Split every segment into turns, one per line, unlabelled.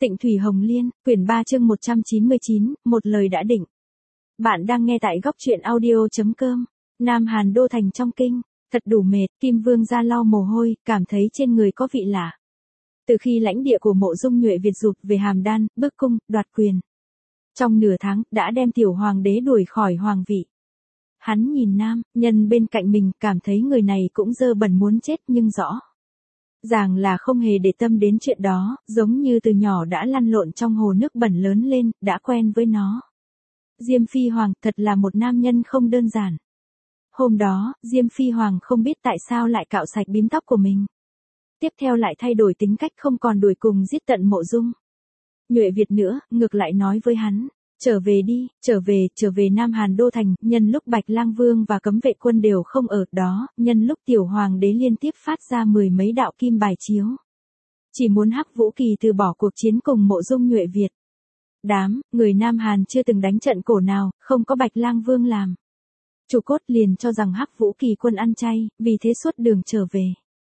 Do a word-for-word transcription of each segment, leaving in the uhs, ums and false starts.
Tịnh Thủy Hồng Liên, quyển ba chương một trăm chín mươi chín, một lời đã định. Bạn đang nghe tại góc truyện audio.com. Nam Hàn đô thành trong kinh, thật đủ mệt, Kim Vương ra lau mồ hôi, cảm thấy trên người có vị lạ. Từ khi lãnh địa của Mộ Dung Nhuệ Việt rụt về Hàm Đan, bức cung, đoạt quyền. Trong nửa tháng, đã đem tiểu hoàng đế đuổi khỏi hoàng vị. Hắn nhìn nam, nhân bên cạnh mình, cảm thấy người này cũng dơ bẩn muốn chết nhưng rõ ràng là không hề để tâm đến chuyện đó, giống như từ nhỏ đã lăn lộn trong hồ nước bẩn lớn lên, đã quen với nó. Diêm Phi Hoàng thật là một nam nhân không đơn giản. Hôm đó, Diêm Phi Hoàng không biết tại sao lại cạo sạch bím tóc của mình. Tiếp theo lại thay đổi tính cách, không còn đuổi cùng giết tận Mộ Dung Nhuệ Việt nữa, ngược lại nói với hắn, trở về đi, trở về, trở về Nam Hàn đô thành, nhân lúc Bạch Lang Vương và cấm vệ quân đều không ở đó, nhân lúc tiểu hoàng đế liên tiếp phát ra mười mấy đạo kim bài chiếu. Chỉ muốn Hắc Vũ Kỳ từ bỏ cuộc chiến cùng Mộ Dung Nhuệ Việt. Đám, người Nam Hàn chưa từng đánh trận cổ nào, không có Bạch Lang Vương làm trụ cốt, liền cho rằng Hắc Vũ Kỳ quân ăn chay, vì thế suốt đường trở về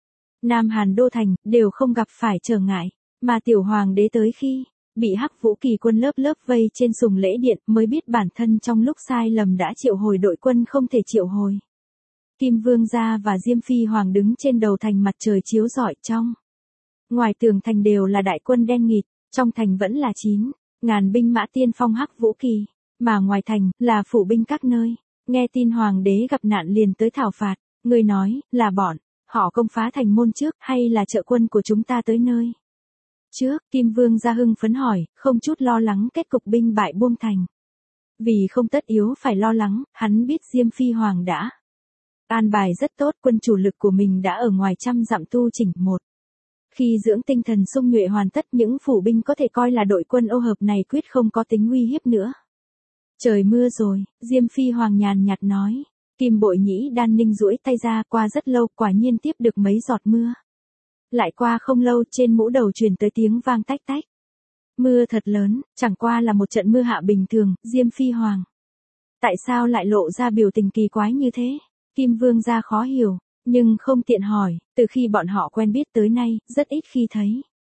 Nam Hàn đô thành, đều không gặp phải trở ngại, mà tiểu hoàng đế tới khi bị Hắc Vũ Kỳ quân lớp lớp vây trên sùng lễ điện, mới biết bản thân trong lúc sai lầm đã triệu hồi đội quân không thể triệu hồi. Kim Vương gia và Diêm Phi Hoàng đứng trên đầu thành, mặt trời chiếu rọi, trong ngoài tường thành đều là đại quân đen nghịt, trong thành vẫn là chín ngàn binh mã tiên phong Hắc Vũ Kỳ, mà ngoài thành là phủ binh các nơi. Nghe tin hoàng đế gặp nạn liền tới thảo phạt, người nói là bọn họ công phá thành môn trước, hay là trợ quân của chúng ta tới nơi trước? Kim Vương gia hưng phấn hỏi, không chút lo lắng kết cục binh bại buông thành. Vì không tất yếu phải lo lắng, hắn biết Diêm Phi Hoàng đã an bài rất tốt, quân chủ lực của mình đã ở ngoài trăm dặm tu chỉnh một. Khi dưỡng tinh thần sung nhuệ hoàn tất, những phủ binh có thể coi là đội quân ô hợp này quyết không có tính uy hiếp nữa. Trời mưa rồi, Diêm Phi Hoàng nhàn nhạt nói. Kim Bội Nhĩ Đan Ninh duỗi tay ra, qua rất lâu, quả nhiên tiếp được mấy giọt mưa. Lại qua không lâu, trên mũ đầu truyền tới tiếng vang tách tách. Mưa thật lớn, chẳng qua là một trận mưa hạ bình thường. Diêm Phi Hoàng, tại sao lại lộ ra biểu tình kỳ quái như thế? Kim Vương gia khó hiểu, nhưng không tiện hỏi, từ khi bọn họ quen biết tới nay, rất ít khi thấy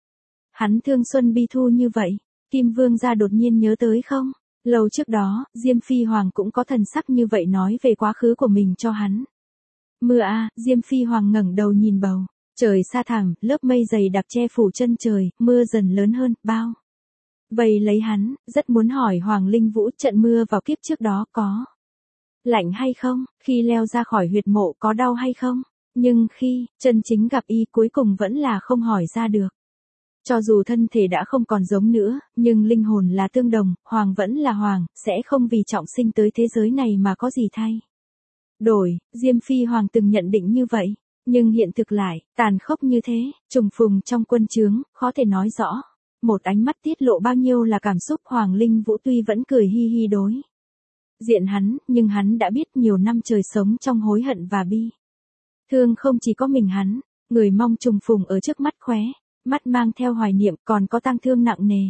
hắn thương xuân bi thu như vậy. Kim Vương gia đột nhiên nhớ tới không? Lâu trước đó, Diêm Phi Hoàng cũng có thần sắc như vậy, nói về quá khứ của mình cho hắn. Mưa a, Diêm Phi Hoàng ngẩng đầu nhìn bầu trời xa thẳm, lớp mây dày đặc che phủ chân trời, mưa dần lớn hơn, bao vây lấy hắn, rất muốn hỏi Hoàng Linh Vũ, trận mưa vào kiếp trước đó có lạnh hay không, khi leo ra khỏi huyệt mộ có đau hay không, nhưng khi chân chính gặp y, cuối cùng vẫn là không hỏi ra được. Cho dù thân thể đã không còn giống nữa, nhưng linh hồn là tương đồng, Hoàng vẫn là Hoàng, sẽ không vì trọng sinh tới thế giới này mà có gì thay đổi. Diêm Phi Hoàng từng nhận định như vậy, nhưng hiện thực lại tàn khốc như thế, trùng phùng trong quân trướng, khó thể nói rõ. Một ánh mắt tiết lộ bao nhiêu là cảm xúc. Hoàng Linh Vũ tuy vẫn cười hi hi đối diện hắn, nhưng hắn đã biết nhiều năm trời sống trong hối hận và bi thương không chỉ có mình hắn. Người mong trùng phùng ở trước mắt khóe mắt mang theo hoài niệm, còn có tang thương nặng nề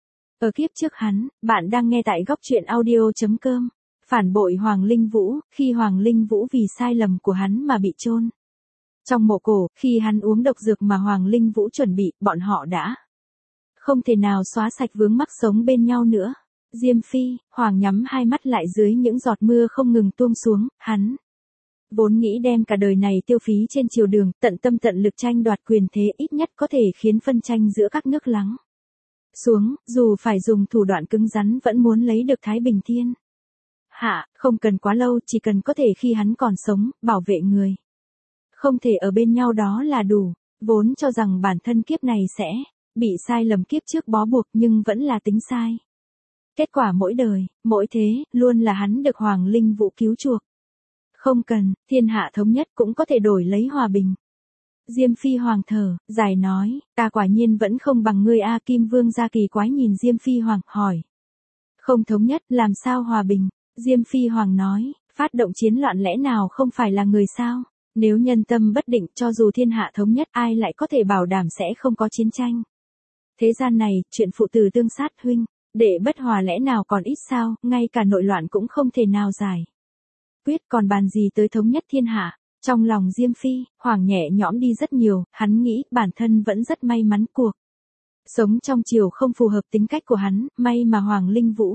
ở kiếp trước hắn. Bạn đang nghe tại góc truyện audio.com. Phản bội Hoàng Linh Vũ, khi Hoàng Linh Vũ vì sai lầm của hắn mà bị chôn trong mộ cổ, khi hắn uống độc dược mà Hoàng Linh Vũ chuẩn bị, bọn họ đã không thể nào xóa sạch vướng mắc sống bên nhau nữa. Diêm Phi Hoàng nhắm hai mắt lại dưới những giọt mưa không ngừng tuôn xuống, hắn vốn nghĩ đem cả đời này tiêu phí trên triều đường, tận tâm tận lực tranh đoạt quyền thế, ít nhất có thể khiến phân tranh giữa các nước lắng xuống, dù phải dùng thủ đoạn cứng rắn vẫn muốn lấy được thái bình thiên hạ, không cần quá lâu, chỉ cần có thể khi hắn còn sống, bảo vệ người không thể ở bên nhau đó là đủ. Vốn cho rằng bản thân kiếp này sẽ bị sai lầm kiếp trước bó buộc, nhưng vẫn là tính sai. Kết quả mỗi đời, mỗi thế, luôn là hắn được Hoàng Linh Vũ cứu chuộc. Không cần, thiên hạ thống nhất cũng có thể đổi lấy hòa bình. Diêm Phi Hoàng thở dài nói, ta quả nhiên vẫn không bằng ngươi a. Kim Vương gia kỳ quái nhìn Diêm Phi Hoàng, hỏi. Không thống nhất, làm sao hòa bình? Diêm Phi Hoàng nói, phát động chiến loạn lẽ nào không phải là người sao? Nếu nhân tâm bất định, cho dù thiên hạ thống nhất, ai lại có thể bảo đảm sẽ không có chiến tranh? Thế gian này, chuyện phụ tử tương sát huynh đệ bất hòa lẽ nào còn ít sao? Ngay cả nội loạn cũng không thể nào giải quyết, còn bàn gì tới thống nhất thiên hạ. Trong lòng Diêm Phi Hoàng nhẹ nhõm đi rất nhiều, hắn nghĩ bản thân vẫn rất may mắn, cuộc Sống trong triều không phù hợp tính cách của hắn, may mà Hoàng Linh Vũ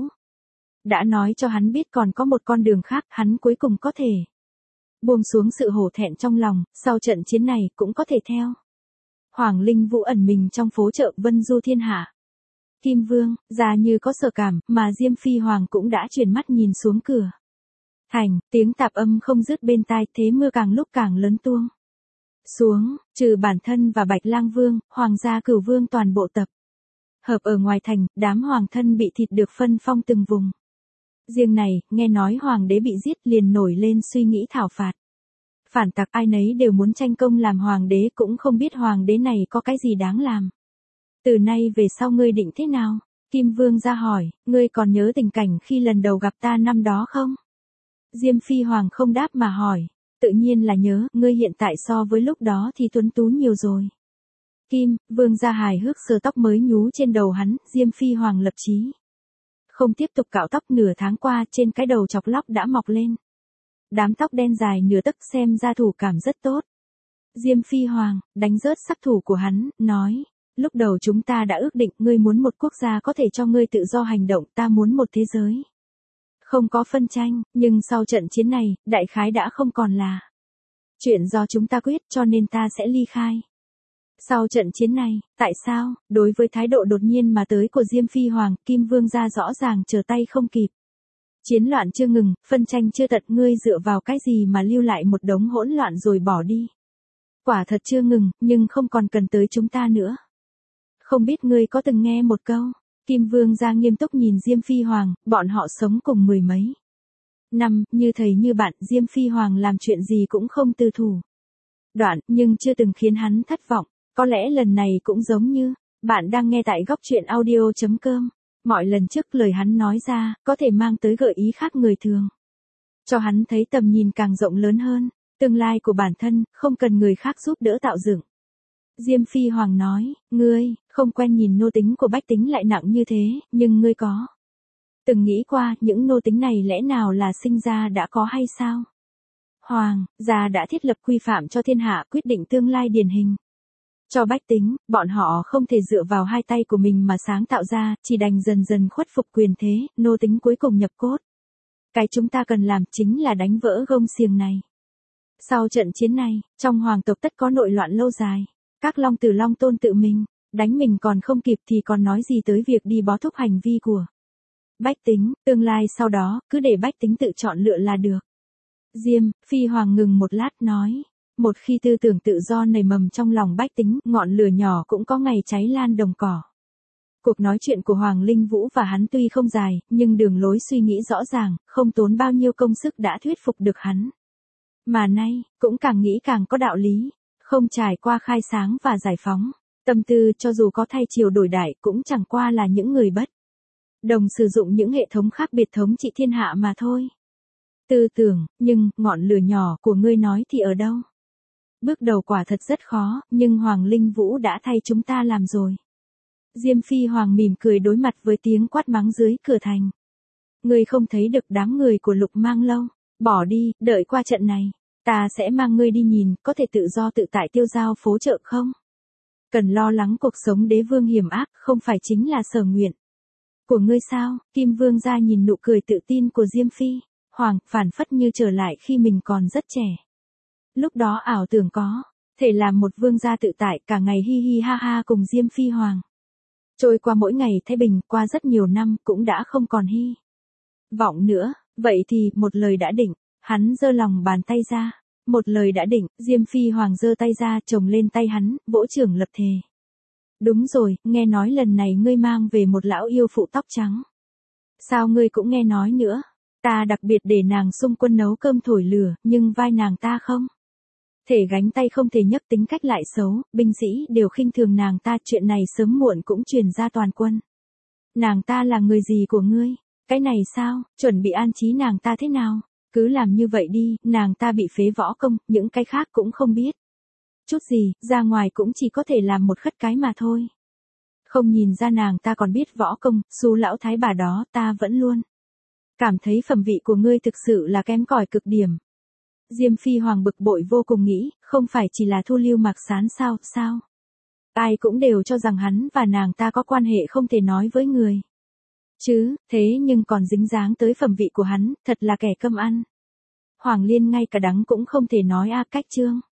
đã nói cho hắn biết còn có một con đường khác, hắn cuối cùng có thể buông xuống sự hổ thẹn trong lòng, sau trận chiến này cũng có thể theo Hoàng Linh Vũ ẩn mình trong phố chợ vân du thiên hạ. Kim Vương, già như có sở cảm, mà Diêm Phi Hoàng cũng đã chuyển mắt nhìn xuống cửa thành, tiếng tạp âm không dứt bên tai, thế mưa càng lúc càng lớn tuông xuống, trừ bản thân và Bạch Lang Vương, Hoàng gia Cửu Vương toàn bộ tập hợp ở ngoài thành, đám hoàng thân bị thịt được phân phong từng vùng. Riêng này, nghe nói hoàng đế bị giết liền nổi lên suy nghĩ thảo phạt. Phản tặc ai nấy đều muốn tranh công làm hoàng đế, cũng không biết hoàng đế này có cái gì đáng làm. Từ nay về sau ngươi định thế nào? Kim Vương ra hỏi, ngươi còn nhớ tình cảnh khi lần đầu gặp ta năm đó không? Diêm Phi Hoàng không đáp mà hỏi, tự nhiên là nhớ, ngươi hiện tại so với lúc đó thì tuấn tú nhiều rồi. Kim Vương ra hài hước sờ tóc mới nhú trên đầu hắn, Diêm Phi Hoàng lập chí không tiếp tục cạo tóc, nửa tháng qua trên cái đầu chọc lóc đã mọc lên đám tóc đen dài nửa tấc, xem ra thủ cảm rất tốt. Diêm Phi Hoàng đánh rớt sắc thủ của hắn, nói, lúc đầu chúng ta đã ước định, ngươi muốn một quốc gia có thể cho ngươi tự do hành động, ta muốn một thế giới không có phân tranh, nhưng sau trận chiến này, đại khái đã không còn là chuyện do chúng ta quyết, cho nên ta sẽ ly khai. Sau trận chiến này, tại sao, đối với thái độ đột nhiên mà tới của Diêm Phi Hoàng, Kim Vương gia rõ ràng trở tay không kịp. Chiến loạn chưa ngừng, phân tranh chưa tận, ngươi dựa vào cái gì mà lưu lại một đống hỗn loạn rồi bỏ đi. Quả thật chưa ngừng, nhưng không còn cần tới chúng ta nữa. Không biết ngươi có từng nghe một câu, Kim Vương gia nghiêm túc nhìn Diêm Phi Hoàng, bọn họ sống cùng mười mấy năm, như thầy như bạn, Diêm Phi Hoàng làm chuyện gì cũng không từ thủ đoạn, nhưng chưa từng khiến hắn thất vọng. Có lẽ lần này cũng giống như, bạn đang nghe tại góc truyện audio.com. Mọi lần trước lời hắn nói ra, có thể mang tới gợi ý khác người thường. Cho hắn thấy tầm nhìn càng rộng lớn hơn, tương lai của bản thân, không cần người khác giúp đỡ tạo dựng. Diêm Phi Hoàng nói, ngươi, không quen nhìn nô tính của bách tính lại nặng như thế, nhưng ngươi có từng nghĩ qua những nô tính này lẽ nào là sinh ra đã có hay sao? Hoàng gia đã thiết lập quy phạm cho thiên hạ, quyết định tương lai điển hình cho bách tính, bọn họ không thể dựa vào hai tay của mình mà sáng tạo ra, chỉ đành dần dần khuất phục quyền thế, nô tính cuối cùng nhập cốt. Cái chúng ta cần làm chính là đánh vỡ gông xiềng này. Sau trận chiến này, trong hoàng tộc tất có nội loạn lâu dài. Các long tử long tôn tự mình, đánh mình còn không kịp thì còn nói gì tới việc đi bó thúc hành vi của bách tính, tương lai sau đó, cứ để bách tính tự chọn lựa là được. Diêm Phi Hoàng ngừng một lát nói. Một khi tư tưởng tự do nảy mầm trong lòng bách tính, ngọn lửa nhỏ cũng có ngày cháy lan đồng cỏ. Cuộc nói chuyện của Hoàng Linh Vũ và hắn tuy không dài, nhưng đường lối suy nghĩ rõ ràng, không tốn bao nhiêu công sức đã thuyết phục được hắn. Mà nay, cũng càng nghĩ càng có đạo lý, không trải qua khai sáng và giải phóng. Tâm tư cho dù có thay chiều đổi đại cũng chẳng qua là những người bất đồng sử dụng những hệ thống khác biệt thống trị thiên hạ mà thôi. Tư tưởng, nhưng, ngọn lửa nhỏ của ngươi nói thì ở đâu? Bước đầu quả thật rất khó, nhưng Hoàng Linh Vũ đã thay chúng ta làm rồi. Diêm Phi Hoàng mỉm cười đối mặt với tiếng quát mắng dưới cửa thành. Ngươi không thấy được đám người của Lục Mang Lâu, bỏ đi, đợi qua trận này, ta sẽ mang ngươi đi nhìn, có thể tự do tự tại tiêu dao phố chợ không? Cần lo lắng cuộc sống đế vương hiểm ác, không phải chính là sở nguyện của ngươi sao? Kim Vương gia nhìn nụ cười tự tin của Diêm Phi Hoàng, phản phất như trở lại khi mình còn rất trẻ. Lúc đó ảo tưởng có thể làm một vương gia tự tại, cả ngày hi hi ha ha cùng Diêm Phi Hoàng. Trôi qua mỗi ngày thái bình, qua rất nhiều năm cũng đã không còn hy vọng nữa. Vậy thì, một lời đã định, hắn giơ lòng bàn tay ra. Một lời đã định, Diêm Phi Hoàng giơ tay ra, chồng lên tay hắn, vỗ chưởng lập thề. Đúng rồi, nghe nói lần này ngươi mang về một lão yêu phụ tóc trắng. Sao ngươi cũng nghe nói nữa? Ta đặc biệt để nàng xung quân nấu cơm thổi lửa, nhưng vai nàng ta không thể gánh tay không thể nhấc, tính cách lại xấu, binh sĩ đều khinh thường nàng ta, chuyện này sớm muộn cũng truyền ra toàn quân. Nàng ta là người gì của ngươi? Cái này sao, chuẩn bị an trí nàng ta thế nào? Cứ làm như vậy đi, nàng ta bị phế võ công, những cái khác cũng không biết chút gì, ra ngoài cũng chỉ có thể làm một khất cái mà thôi. Không nhìn ra nàng ta còn biết võ công, xú lão thái bà đó, ta vẫn luôn cảm thấy phẩm vị của ngươi thực sự là kém cỏi cực điểm. Diêm Phi Hoàng bực bội vô cùng nghĩ, không phải chỉ là thu Lưu Mạc Sán sao, sao? Ai cũng đều cho rằng hắn và nàng ta có quan hệ không thể nói với người. Chứ, thế nhưng còn dính dáng tới phẩm vị của hắn, thật là kẻ cơm ăn. Hoàng Liên ngay cả đắng cũng không thể nói a cách Trương.